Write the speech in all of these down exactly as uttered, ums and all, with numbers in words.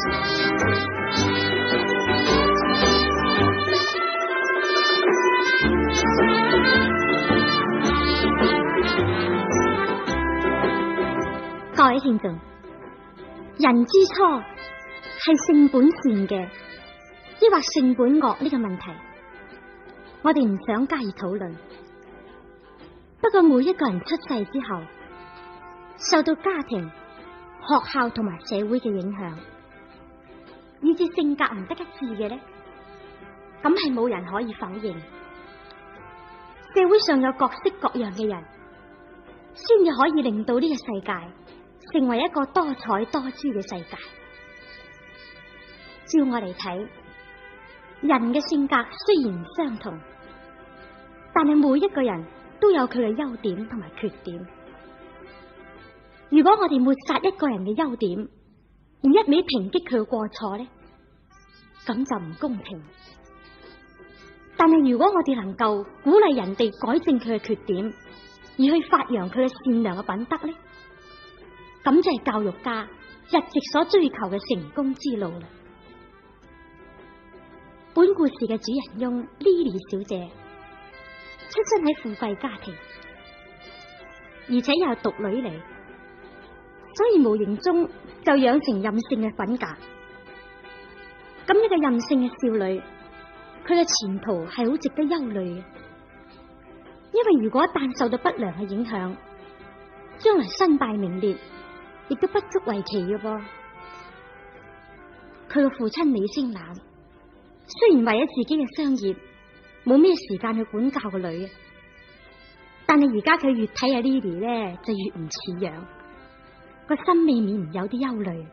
各位聽眾，人之初係性本善嘅，抑或性本惡呢個問題，我哋唔想加以討論。不過每一個人出世之後，受到家庭、學校同埋社會嘅影響，以致性格唔得一致嘅呢，咁係冇人可以否認。社會上有各式各樣嘅人，先至可以令到呢個世界成為一個多彩多姿嘅世界。照我嚟睇，人嘅性格雖然唔相同，但係每一個人都有佢嘅優點同埋缺點。如果我哋抹殺一個人嘅優點，而一味抨擊佢嘅過錯呢，咁就唔公平。但係如果我哋能夠鼓勵人哋改正佢嘅缺點，而去發揚佢嘅善良嘅品德呢，咁就係教育家一直所追求嘅成功之路啦。本故事嘅主人翁 Lily 小姐出身喺富貴家庭，而且又係獨女嚟，所以無形中就養成任性嘅品格。咁呢個任性嘅少女，佢嘅前途係好值得憂慮嘅，因為如果一旦受到不良嘅影響，將來身敗名裂亦都不足為奇嘅噃。佢嘅父親李星南雖然為咗自己嘅商業冇咩時間去管教個女，但係而家佢越睇阿 Lily 咧就越唔似樣，個心未免唔有啲憂慮。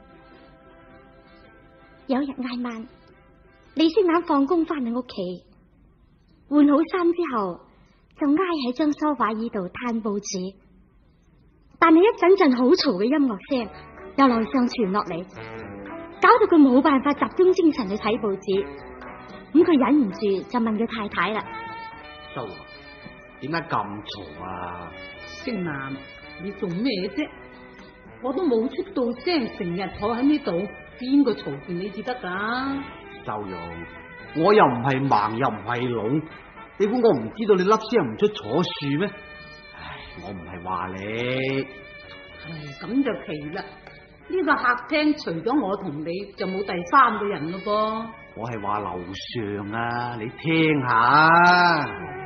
有一日挨晚，李星南放工翻到屋企，換好衫之後就挨喺張梳化椅度嘆報紙。但係一陣陣好嘈嘅音樂聲由樓上傳落嚟，搞到佢冇辦法集中精神去睇報紙。咁佢忍唔住就問佢太太啦： 秀華，點解咁嘈啊？ 星南，你做咩啫？我都冇出到聲，成日坐喺呢度，邊個嘈住你至得噶？ 秀容，我又唔係盲又唔係聾，你估我唔知道你粒聲唔出坐樹咩？唉，我唔係話你。 唉，咁就奇啦！呢、這個客廳除咗我同你，就冇第三個人咯噃。 我係話樓上啊，你聽下。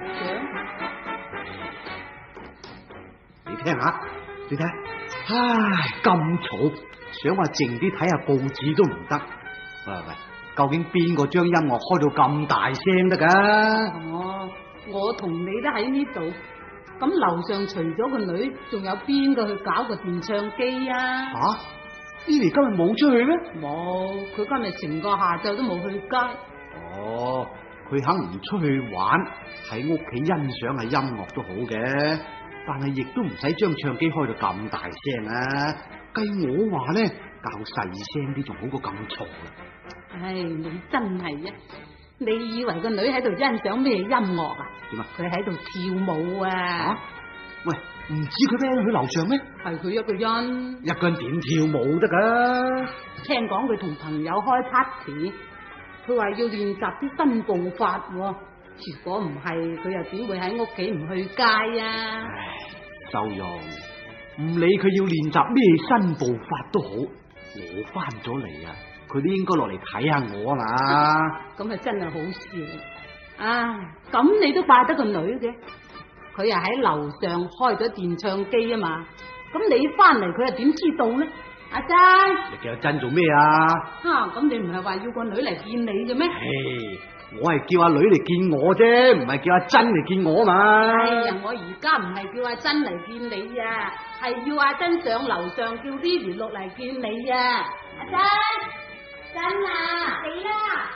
你聽下，你睇，唉，咁嘈，想話靜啲睇下報紙都唔得。喂喂，究竟邊個將音樂開到咁大聲得噶？ 哦，我同你都喺呢度，咁樓上除咗個女，仲有邊個去搞個電唱機啊？ 吓、啊，Lily 今日冇出去咩？ 冇，佢今日成個下晝都冇去街。 哦，佢肯唔出去玩，喺屋企欣賞下音樂都好嘅，但係亦都唔使將唱機開到咁大聲啊！計我話咧，較細聲啲仲好過咁嘈啦。 唉，你真係啊！你以為個女喺度欣賞咩音樂啊？ 點啊？ 佢喺度跳舞啊！ 啊？喂，唔知佢咩去樓上咩？ 係佢一個人， 一個人點跳舞得噶？ 聽講佢同朋友開 party，佢話要練習啲新步法。如果唔係，佢又點會喺屋企唔去街啊？ 唉，秀容，唔理佢要練習咩新步法都好，我翻咗嚟啊，佢都應該落嚟睇下我啦。 咁啊真係好笑。啊，咁你都怪得個女嘅？佢又喺樓上開咗電唱機啊嘛，咁你翻嚟佢又點知道呢？阿珍， 你叫阿珍做咩啊？ 吓、啊，咁你唔係話要個女嚟見你嘅咩？ 唉，我係叫阿女嚟見我啫，唔係叫阿珍嚟見我嘛。 哎呀，我而家唔係叫阿珍嚟見你啊，係要阿珍上樓上叫 Lily 落嚟見你啊。阿珍，珍啊，嚟啦！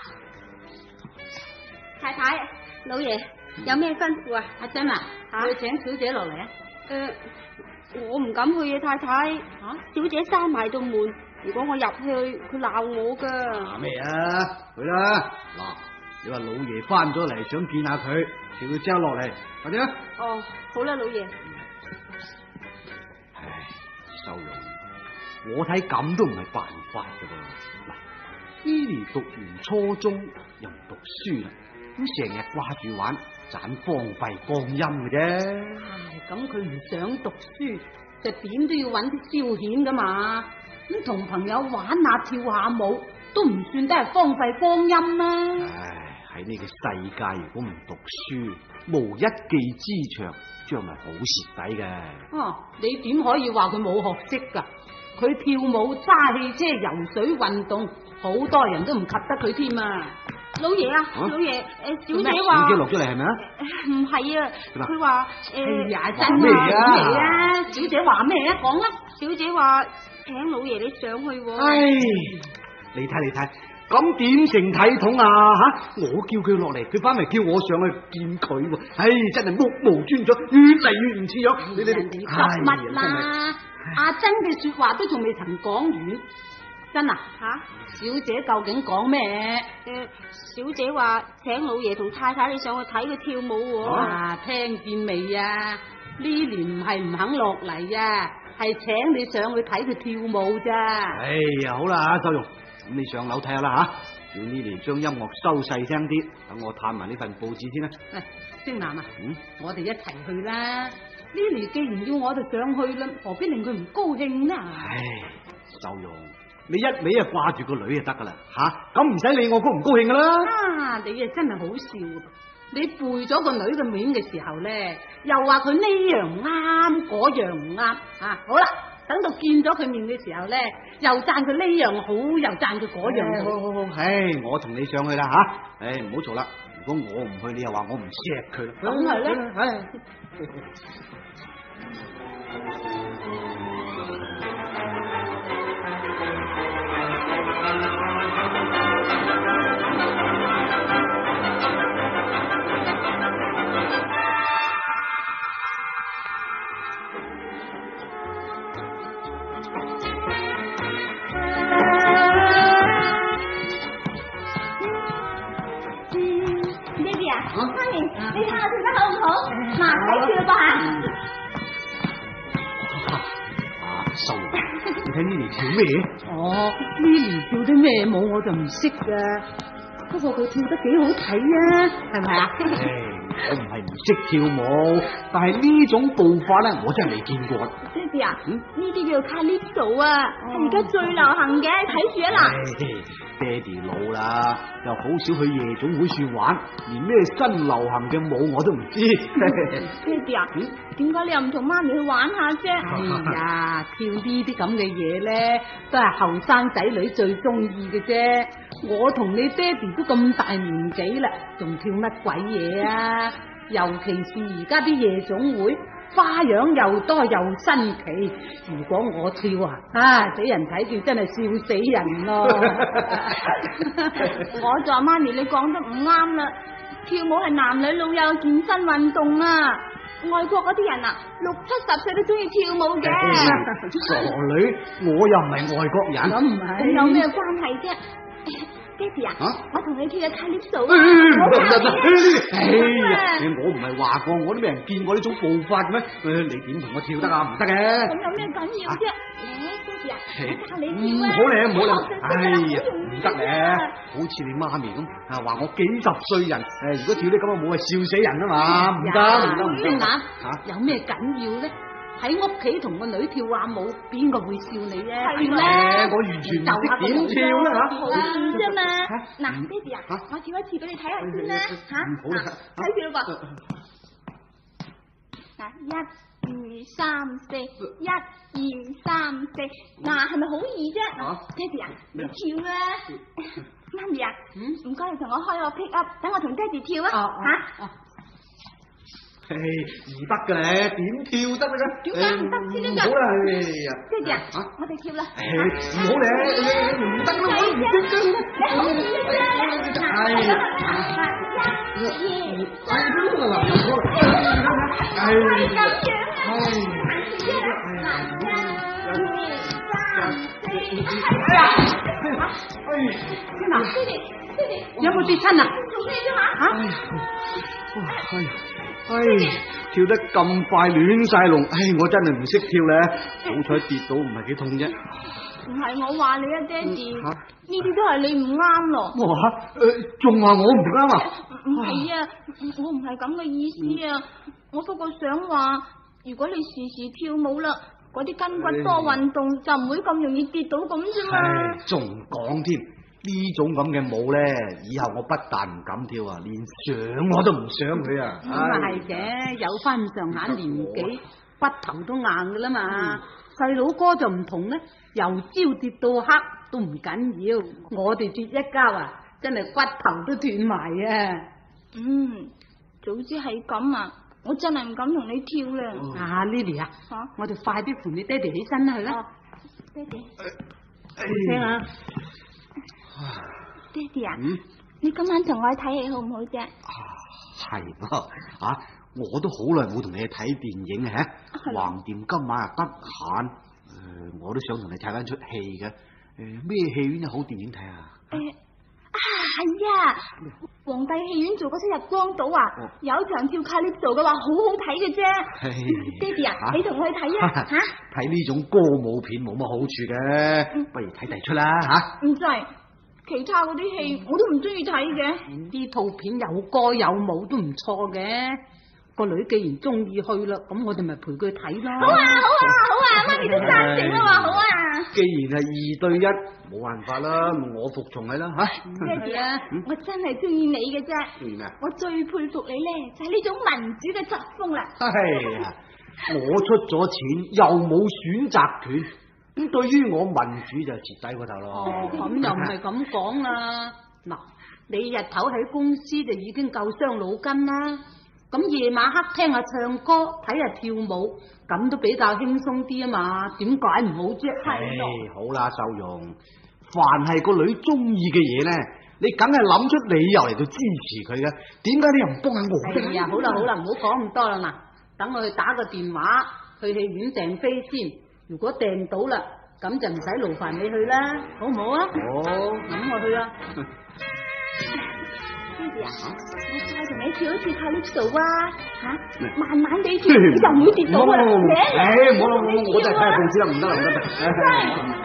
太太，老爺有咩吩咐啊？ 阿珍啊， 吓， 去請小姐落嚟啊！ 誒，我唔敢去啊，太太。吓、啊，小姐閂埋道門，如果我入去，佢鬧我噶。 嗱咩啊？去啦！嗱，你話老爺翻咗嚟，想見下佢，叫佢即刻落嚟，快啲啦！ 哦，好啦，老爺。 唉，秀容，我睇咁都唔係辦法噶噃。嗱， Lily 讀完初中又唔讀書啦，咁成日掛住玩，盞荒廢光陰嘅啫。 唉，咁佢唔想讀書，就點都要揾啲消遣噶嘛。咁同朋友玩下跳下舞，都唔算得係荒廢光陰啦。 唉，喺呢個世界，如果唔讀書，無一技之長，將來好蝕底嘅。 哦，你點可以話佢冇學識噶？佢跳舞、揸汽車、游水運動，好多人都唔及得佢添啊！ 老爺啊， 啊老爺，誒、呃，小姐小話姐落咗嚟係咪啊？ 唔係啊，佢話誒， 哎呀，真講咩係啊嚟啊！小姐話咩啊？講啦！ 小姐話請老爺你上去喎。 唉，你睇你睇，咁點成體統啊吓？我叫佢落嚟，佢翻嚟叫我上去見佢喎。唉，真係目無尊長，越嚟越唔似樣。你你人哋你， 急乜啦？阿珍嘅說話都仲未曾講完，珍啊吓，小姐究竟講咩？ 誒，小姐話請老爺同太太你上去睇佢跳舞喎。 啊，聽見未啊？呢年唔係唔肯落嚟啊，係請你上去睇佢跳舞咋。 哎呀，好啦，周容，咁你上樓睇下啦吓，叫呢年將音樂收細聲啲，等我探埋呢份報紙先啦。 誒，星南啊， 嗯， 我哋一齊去啦。呢年既然要我哋上去啦，何必令佢唔高興呢？ 唉，周容，你一味啊掛住個女就得噶啦吓，咁唔使理我高唔高興噶啦。 啊，你啊真係好笑。你背咗個女嘅面嘅時候咧，又話佢呢樣唔啱，嗰樣唔啱啊！好啦，等到見咗佢面嘅時候咧，又讚佢呢樣好，又讚佢嗰樣好。 好好好，唉，我同你上去啦吓，唉，唔好嘈啦。如果我唔去，你又話我唔錫佢啦。 咁係咧， 唉。 你睇下跳得好唔好？嗱，睇跳吧。 啊，收容，你睇呢年跳咩？ 哦，呢年跳啲咩舞我就唔識噶，不過佢跳得幾好睇啊，係咪啊？ 唉，我唔係唔識跳舞，但係呢種步法咧，我真係未見過。 爹哋啊，呢啲叫做 Calypso 啊，係而家最流行嘅，睇住啊嗱。 爹哋老啦，又好少去夜總會處玩，連咩新流行嘅舞我都唔知。 爹哋啊，點解你又唔同媽咪去玩下啫？ 哎呀，跳呢啲咁嘅嘢咧，都係後生仔女最中意嘅啫。我同你爹哋都咁大年紀啦，仲跳乜鬼嘢啊？尤其是而家啲夜總會，花樣又多又新奇。如果我跳啊，啊俾人睇住真係笑死人咯！ 我就話媽咪，你講得唔啱啦，跳舞係男女老幼嘅健身運動啊！外國嗰啲人啊，六七十歲都中意跳舞嘅。 傻女，我又唔係外國人， 咁唔係有咩關係啫？爹哋啊， 啊我同你跳嘅 Calypso 哎啊，好得得得睇哎呀，我唔係話過，我都未人見過呢種步法嘅咩？你點同我跳得啊？唔得嘅。 咁有咩緊要啫？誒，爹哋啊，我教你跳啊！ 唔好咧，唔好咧， 學哎呀， 識唔得咧，好似你媽咪咁啊，話我幾十歲人，誒，如果跳啲咁嘅舞，係笑死人啊嘛，唔得唔得唔得。 嗱， 吓， 有咩緊要咧？喺屋企同個女跳下舞，邊個會笑你咧？ 係咧， 咧， 我完全唔識點跳啦吓。 好易啫嘛！ 嚇嗱，爹哋啊，我跳一次俾你睇下先啦，吓， 好啦嗱，睇住咯噃。嗱，一二三四，一二三四，嗱，係咪好易啫？ 啊爹哋啊，你跳啦！媽咪啊，唔該你同我開個 pick up，等我同爹哋跳啊！吓。 嘿，唔得嘅咧，點跳得咧？ 點解唔得先呢？ 好啦，哎呀， 爹哋啊， 啊我哋跳啦！ 唔好咧，唔得啦，唔得嘅， 你好易啫！ 係， 一、二、 哎，得啦，哎， 係咁樣啊！ 哎， 哎呀！ 哎， 天啊， 爹哋，爹哋， 有冇跌親啊？ 做咩啫嘛？ 哎呀，哎呀，哎，跳得咁快亂晒龍，哎，我真係唔識跳咧，好彩跌到唔係幾痛啫。 唔係我話你啊，爹哋，呢啲都係你唔啱咯。 哇，誒，仲話我唔啱啊？ 唔係啊，我唔係咁嘅意思啊，我不過想話，如果你時時跳舞啦，嗰啲筋骨多運動就唔會咁容易跌倒咁啫嘛。 仲講添，呢種咁嘅舞咧，以後我不但唔敢跳啊，連想我都唔想佢啊。 咁啊係嘅，有翻咁上下年紀，骨頭都硬噶啦嘛。細佬哥就唔同咧，由朝跌到黑都唔緊要。我哋跌一跤啊，真係骨頭都斷埋啊！ 嗯，早知係咁啊，我真係唔敢同你跳啦。 啊 Lily 啊，啊我哋快啲扶你爹哋起身啦，去啦。 爹哋， 聽下。 爹哋啊，嗯、你今晚同我去睇戲好唔好啫？ 啊，係噃，啊，我都好耐冇同你去睇電影啊，橫掂今晚啊得閒，誒、呃，我都想同你睇翻出戲嘅，誒、呃，咩戲院有好電影睇啊？ 誒、呃，啊係啊，皇帝戲院做嗰出《日光島》啊，哦、有一場跳卡利索嘅話好好睇嘅啫。爹哋啊，啊你同我去睇啊？吓， 睇呢種歌舞片冇乜好處嘅，嗯、不如睇第出啦吓。唔使。其他嗰啲戲我都唔中意睇嘅， 呢套片有歌有舞都唔錯嘅。個女既然中意去啦，咁我哋咪陪佢睇咯。 好啊好啊好啊，媽咪都贊成啦嘛，好啊。 既然係二對一，冇辦法啦，我服從你啦吓。 爹哋啊，嗯、我真係中意你嘅啫。 嗯、 我最佩服你咧，就係呢種民主嘅作風啦。 係啊，我出咗錢又冇選擇權。咁對於我民主就徹底嗰頭咯。 哦，咁又唔係咁講啦。嗱，你日頭喺公司就已經夠傷腦筋啦。咁夜晚黑聽下唱歌，睇下跳舞，咁都比較輕鬆啲啊嘛。點解唔好啫？ 係，好啦，秀容，凡係個女中意嘅嘢咧，你梗係諗出理由嚟到支持佢嘅。點解你又唔幫下我嘅？ 哎呀，好啦好啦，唔好講咁多啦。嗱，等我去打個電話去戲院訂飛先。如果訂到啦，咁就唔使勞煩你去啦，好唔好啊？ 好， 咁我去啦。 爹哋啊，我再同你跳一次卡利索啊，吓，慢慢地跳，你就唔會跌倒噶啦。 誒，唔好啦，我我就係睇下報紙啦，唔得啦，唔得啦。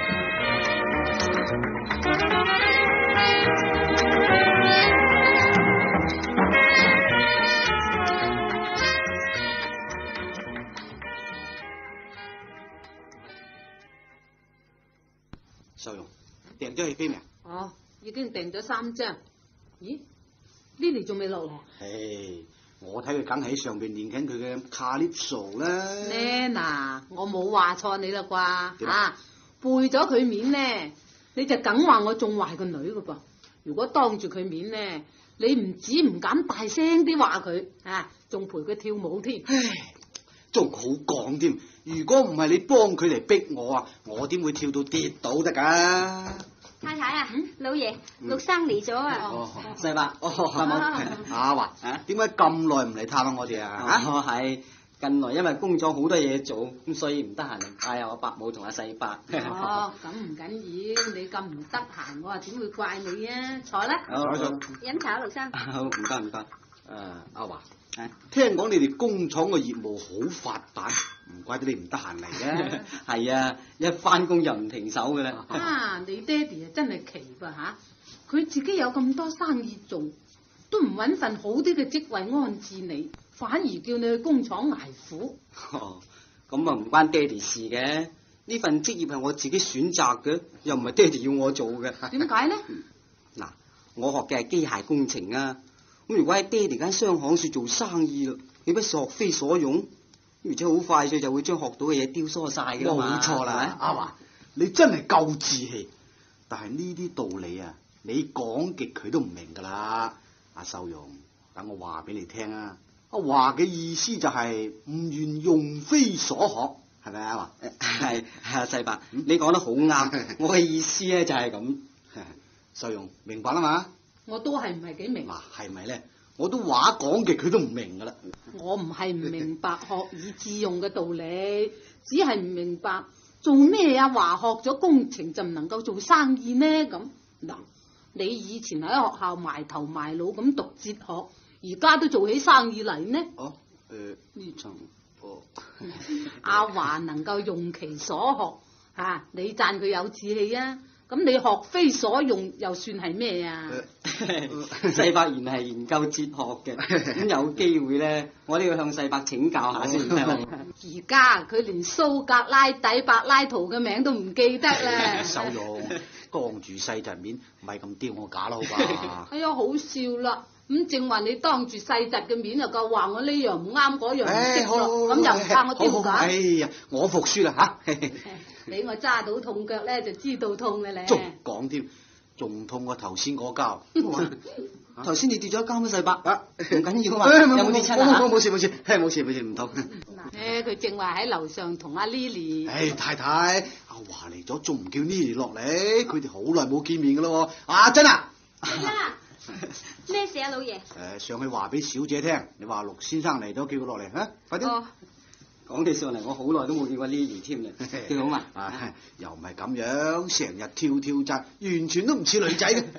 秀容訂咗戲飛未？ 哦，已經訂咗三張。咦 ，Lily 仲未落嚟？ 誒，我睇佢梗喺上邊練緊佢嘅卡利索啦。 咧嗱，我冇話錯你啦啩？啊，背咗佢面咧，你就梗話我仲壞個女噶噃。如果當住佢面咧，你唔止唔敢大聲啲話佢，啊，仲陪佢跳舞添。 唉，仲好講添。如果唔係你幫佢嚟逼我啊，我點會跳到跌倒得噶？ 太太啊，嗯、老爺，陸、嗯、生嚟咗啊！ 哦，細伯，哦， 阿華，點解咁耐唔嚟探下我哋啊？ 哦，係近來因為工廠好多嘢做，咁所以唔得閒帶下我伯母同阿細伯。 哦，咁唔緊要，你咁唔得閒，我話點會怪你啊？坐啦， 坐坐， 飲茶啊，陸生。 好，唔該唔該。誒， 阿華。聽講你哋工廠嘅業務好發達，唔怪得你唔得閒嚟嘅。 係啊，一翻工就唔停手嘅啦。 啊，你爹哋啊真係奇噃吓，佢自己有咁多生意做，都唔搵份好啲嘅職位安置你，反而叫你去工廠挨苦。 哦，咁啊唔關爹哋事嘅，呢份職業係我自己選擇嘅，又唔係爹哋要我做嘅。 點解呢？ 嗱，我學嘅係機械工程啊。咁如果喺爹哋間商行處做生意咯，豈不是學非所用？而且好快脆就會將學到嘅嘢丟疏晒噶嘛。 冇錯啦，阿華，你真係夠志氣。但係呢啲道理啊，你講極佢都唔明噶啦。阿秀容，等我話俾你聽啊。阿華嘅意思就係唔願用非所學，係咪啊？阿華， 係係啊，細伯，你講得好啱。我嘅意思咧就係咁。 秀容明白啦嘛？ 我都係唔係幾明。 嗱，係咪咧？我都話講極佢都唔明噶啦。 我唔係唔明白學以致用嘅道理，只係唔明白做咩啊？話學咗工程就唔能夠做生意呢？咁嗱，你以前喺學校埋頭埋腦咁讀哲學，而家都做起生意嚟呢？ 哦，誒呢層，哦， 阿華能夠用其所學， 啊，你讚佢有志氣啊，咁你學非所用又算係咩啊？ 世伯原來係研究哲學嘅，咁有機會咧，我都要向世伯請教下先。 而家佢連蘇格拉底、柏拉圖嘅名都唔記得啦。 收用，當住世侄面，唔係咁丟我架啦，好吧？ 哎呀，好笑啦！咁正話你當住世侄嘅面又夠話我呢樣唔啱，嗰樣唔識咯，咁又唔怕我丟架？ 哎呀，我服輸啦吓！ 俾我揸到痛腳咧，就知道痛嘅咧。 仲講添，仲痛過頭先嗰跤。 頭先你跌咗一跤咩？世伯啊，唔緊要啊嘛， 有冇跌親啊？ 冇冇事冇事，冇事冇事唔痛。 誒，佢正話喺樓上同阿 Lily。 唉，太太，阿華嚟咗，仲唔叫 Lily 落嚟？佢哋好耐冇見面噶咯。阿珍啊， 珍啊，咩事啊，老爺？ 誒，上去話俾小姐聽，你話陸先生嚟咗，叫佢落嚟啊，快啲。 講起上嚟，我好耐都冇見過 Lily 添啦，幾好嘛？ 啊，又唔係咁樣，成日跳跳紮，完全都唔似女仔嘅。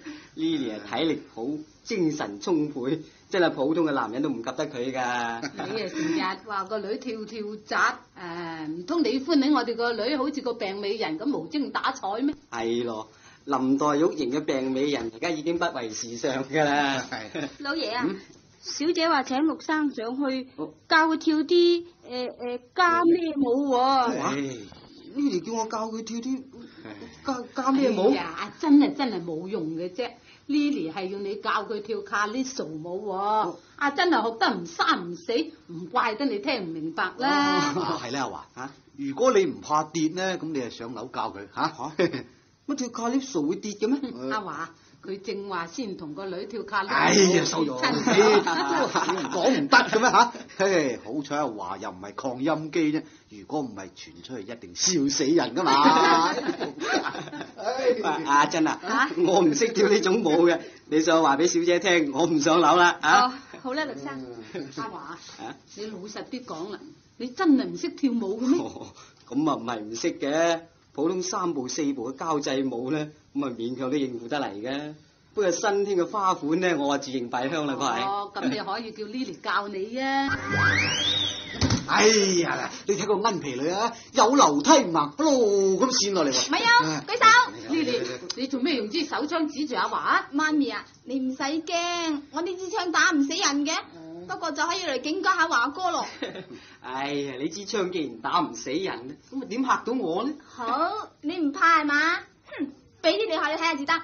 Lily 係體力好，精神充沛，真係普通嘅男人都唔及得佢㗎。 你啊成日話個女跳跳紮，誒唔通你歡喜我哋個女好似個病美人咁無精打采咩？ 係咯，林黛玉型嘅病美人而家已經不為時尚㗎啦。 老爺啊！嗯小姐話請陸生上去教佢跳啲誒誒加咩舞喎 ？Lily叫我教佢跳啲加加咩舞？ 呀，真係真係冇用嘅啫。Lily 係要你教佢跳 Calypso 舞喎。阿珍係學得唔生唔死，唔怪得你聽唔明白啦。 係啦，阿華嚇，如果你唔怕跌咧，咁你係上樓教佢嚇嚇。 乜跳 Calypso 會跌嘅咩？ 阿華。佢正話先同個女跳卡， 哎呀，收咗，講唔得嘅咩嚇？嘿，好彩阿華又唔係擴音機啫，如果唔係傳出去一定笑死人噶嘛。 阿珍啊，啊我唔識跳呢種舞嘅，你上去話俾小姐聽，我唔上樓啦啊！ 哦，好啦，陸生。 阿華，啊，你老實啲講啦，你真係唔識跳舞嘅咩？ 咁啊唔係唔識嘅。普通三步四步嘅交際舞咧，咁啊勉強都應付得嚟嘅。不過新添嘅花款咧，我啊自認敗香啦，佢係。 哦，咁你可以叫 Lily 教你啊。 哎呀，你睇個奀皮女啊，有樓梯唔行，一路咁跣落嚟喎。 咪有，舉手。 Lily，你做咩用支手槍指住阿華啊？ 媽咪啊，你唔使驚，我呢支槍打唔死人嘅。不過就可以嚟警告下華哥咯。 哎呀，你支槍既然打唔死人，咁啊點嚇到我呢？ 好，你唔怕係嘛？哼，俾啲你下你睇下至得。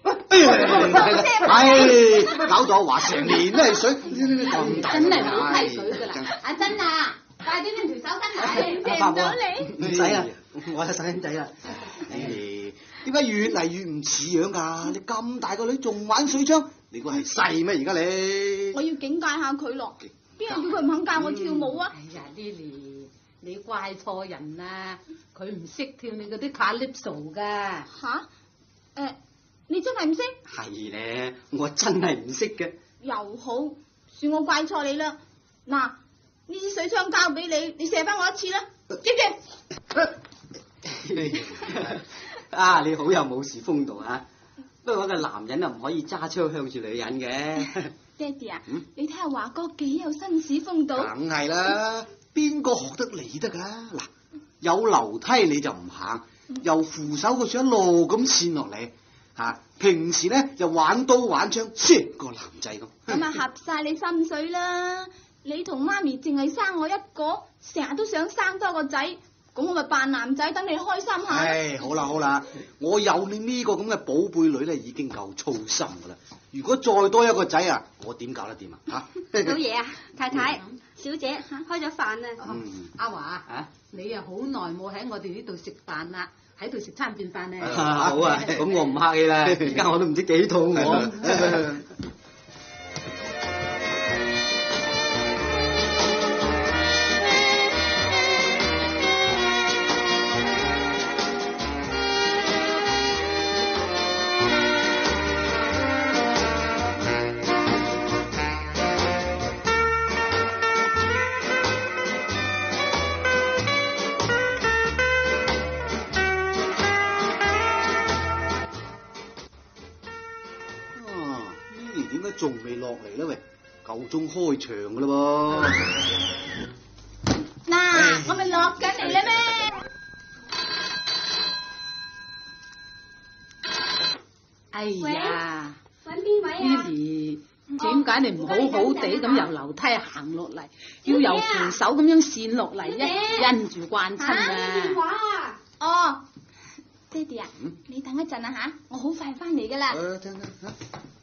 哎，搞到我話成年都係水， 真係好溪水噶啦！阿珍啊，快啲拎條手巾嚟， 借唔到你。 唔使啦，我係細蚊仔啦。 誒，點解越嚟越唔似樣㗎？你咁大個女仲玩水槍？你估係細咩？而家你我要警戒下佢咯，邊個叫佢唔肯教我跳舞啊？ 哎呀 ，Lily，你怪錯人啦，佢唔識跳你嗰啲 Calypso 噶。 吓？誒，你真係唔識？ 係咧，我真係唔識嘅。 又好，算我怪錯你啦。嗱，呢支水槍交俾你，你射翻我一次啦，知唔知？ 啊，你好有武士風度啊！不過個男人啊唔可以揸槍向住女人嘅。 爹哋啊，嗯、你睇下華哥幾有紳士風度。 梗係啦，邊個學得你得噶？嗱，有樓梯你就唔行，又扶手個樹一路咁跣落嚟，吓、啊、平時咧又玩刀玩槍，成個男仔咁。 咁啊合晒你心水啦！你同媽咪淨係生我一個，成日都想生多個仔。咁我咪扮男仔，等你開心下。 唉，好啦好啦，我有你呢個咁嘅寶貝女咧，已經夠操心噶啦。如果再多一個仔啊，我點搞得掂啊？吓， 老爺啊，太太，嗯、小姐開咗飯啦。 嗯、阿華啊，你啊好耐冇喺我哋呢度食飯啦，喺度食餐便飯咧。 好啊，咁我唔客氣啦，而家我都唔知幾肚餓。 仲未落嚟啦喂，夠鐘開場噶啦噃。 嗱，我咪落緊嚟啦咩？ 哎呀， 揾邊位啊 Lily，點解你唔好好地咁由樓梯行落嚟，要由扶手咁樣跣落嚟啫？因住慣親電話啊！ 啊！哦，爹哋啊，你等一陣啊吓，我好快翻嚟噶啦。 誒，等等嚇。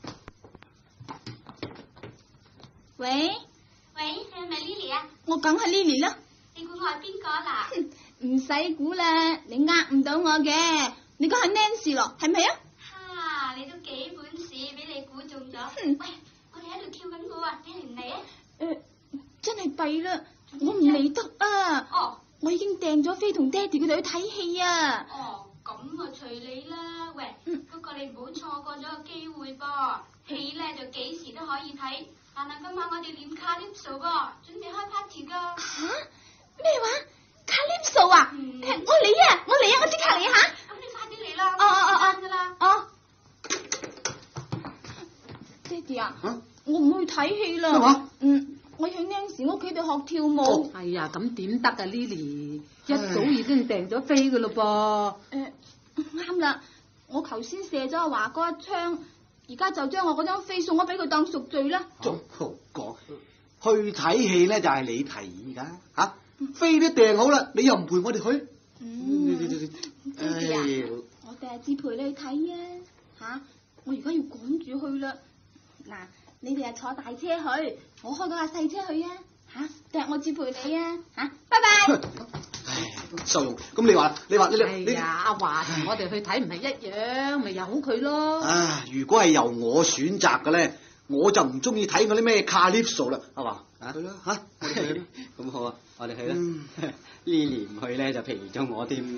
喂喂，你係咪 Lily 啊？ 我梗係 Lily 啦。 你估我係邊個啦？ 唔使估啦，你呃唔到我嘅。你講係 Nancy 咯，係咪啊？ 哈，你都幾本事，俾你估中咗。 嗯喂，我哋喺度跳緊舞啊，你嚟唔嚟啊？ 誒，真係弊啦，我唔嚟得啊。 哦。 我已經訂咗飛同爹哋佢哋去睇戲啊。 哦，咁啊隨你啦。喂，不過你唔好錯過咗個機會噃。戲咧就幾時都可以睇，但係今晚我哋練卡 Calypso 噃，準備開 party 噶。 吓？咩話？Calypso 啊？ 嗯我嚟啊！我嚟啊！我即刻嚟吓。 咁你快啲嚟啦。 哦哦哦哦噶啦。 哦。爹哋啊， 嚇？ 我唔去睇戲啦。 咩話？ 嗯，我去 Nancy 屋企度學跳舞。 哎呀，咁點得啊 Lily？一早已經訂咗飛噶咯誒，啱啦，我頭先射咗阿華哥一槍，而家就將我嗰張飛送咗俾佢當贖罪啦。 仲好講，去睇戲咧就係你提議噶嚇，飛都訂好啦，你又唔陪我哋去？ 嗯，爹哋啊唉， 我第日至陪你去睇啊！吓，我而家要趕住去啦。嗱，你哋啊坐大車去，我開嗰架細車去啊！吓，第日我至陪你啊！吓，拜拜。 唉，受用。咁你話，你話你噃。哎你呀，阿華同我哋去睇唔係一樣，咪由佢咯。 啊，如果係由我選擇嘅咧，我就唔中意睇嗰啲咩 Calypso 啦，係嘛？啊，去啦嚇，我哋去啦。 咁好啊，我哋去啦。Lily 唔去咧就皮咗我添。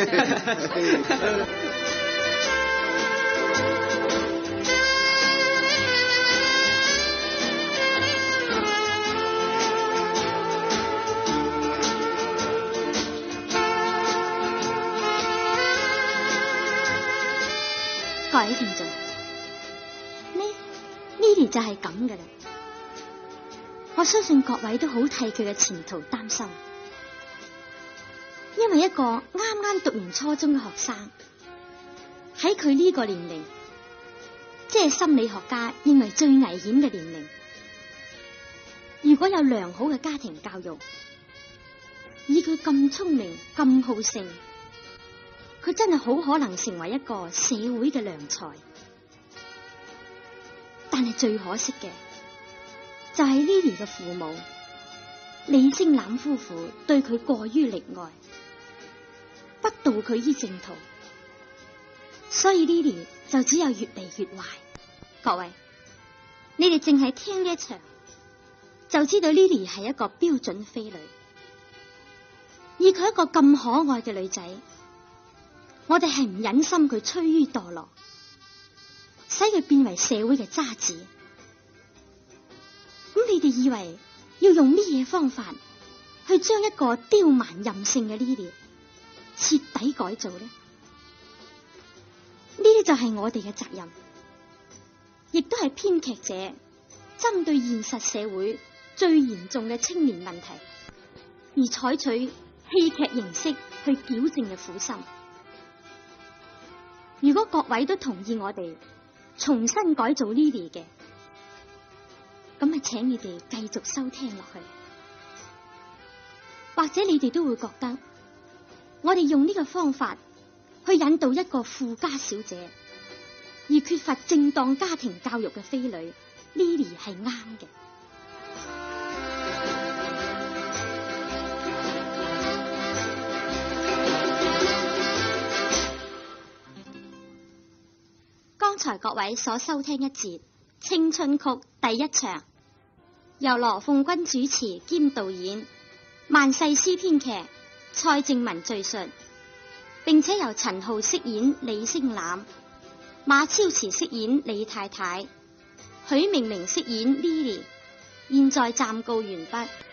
各位聽眾，呢 Lily 就係咁噶啦。我相信各位都好替佢嘅前途擔心，因為一個啱啱讀完初中嘅學生，喺佢呢個年齡，即係心理學家認為最危險嘅年齡。如果有良好嘅家庭教育，以佢咁聰明、咁好勝，佢真係好可能成為一個社會嘅良才。但係最可惜嘅就係 Lily 嘅父母李星欖夫婦對佢過於溺愛，不導佢依正途，所以 Lily 就只有越嚟越壞。各位，你哋淨係聽呢一場就知道 Lily 係一個標準飛女。以佢一個咁可愛嘅女仔，我哋係唔忍心佢趨於墮落，使佢變為社會嘅渣子。咁你哋以為要用咩嘢方法去將一個刁蠻任性嘅 Lily 徹底改造呢？呢啲就係我哋嘅責任，亦都係編劇者針對現實社會最嚴重嘅青年問題而採取戲劇形式去矯正嘅苦心。如果各位都同意我哋重新改造 Lily 嘅，咁啊，請你哋繼續收聽落去。或者你哋都會覺得，我哋用呢個方法去引導一個富家小姐，而缺乏正當家庭教育嘅飛女 Lily 係啱嘅。剛才各位所收聽一節《青春曲》第一場，由羅鳳君主持兼導演，萬世詩編劇，蔡正文敘述，並且由陳浩飾演李星欖，馬超慈飾演李太太，許明明飾演 Lily。現在暫告完畢。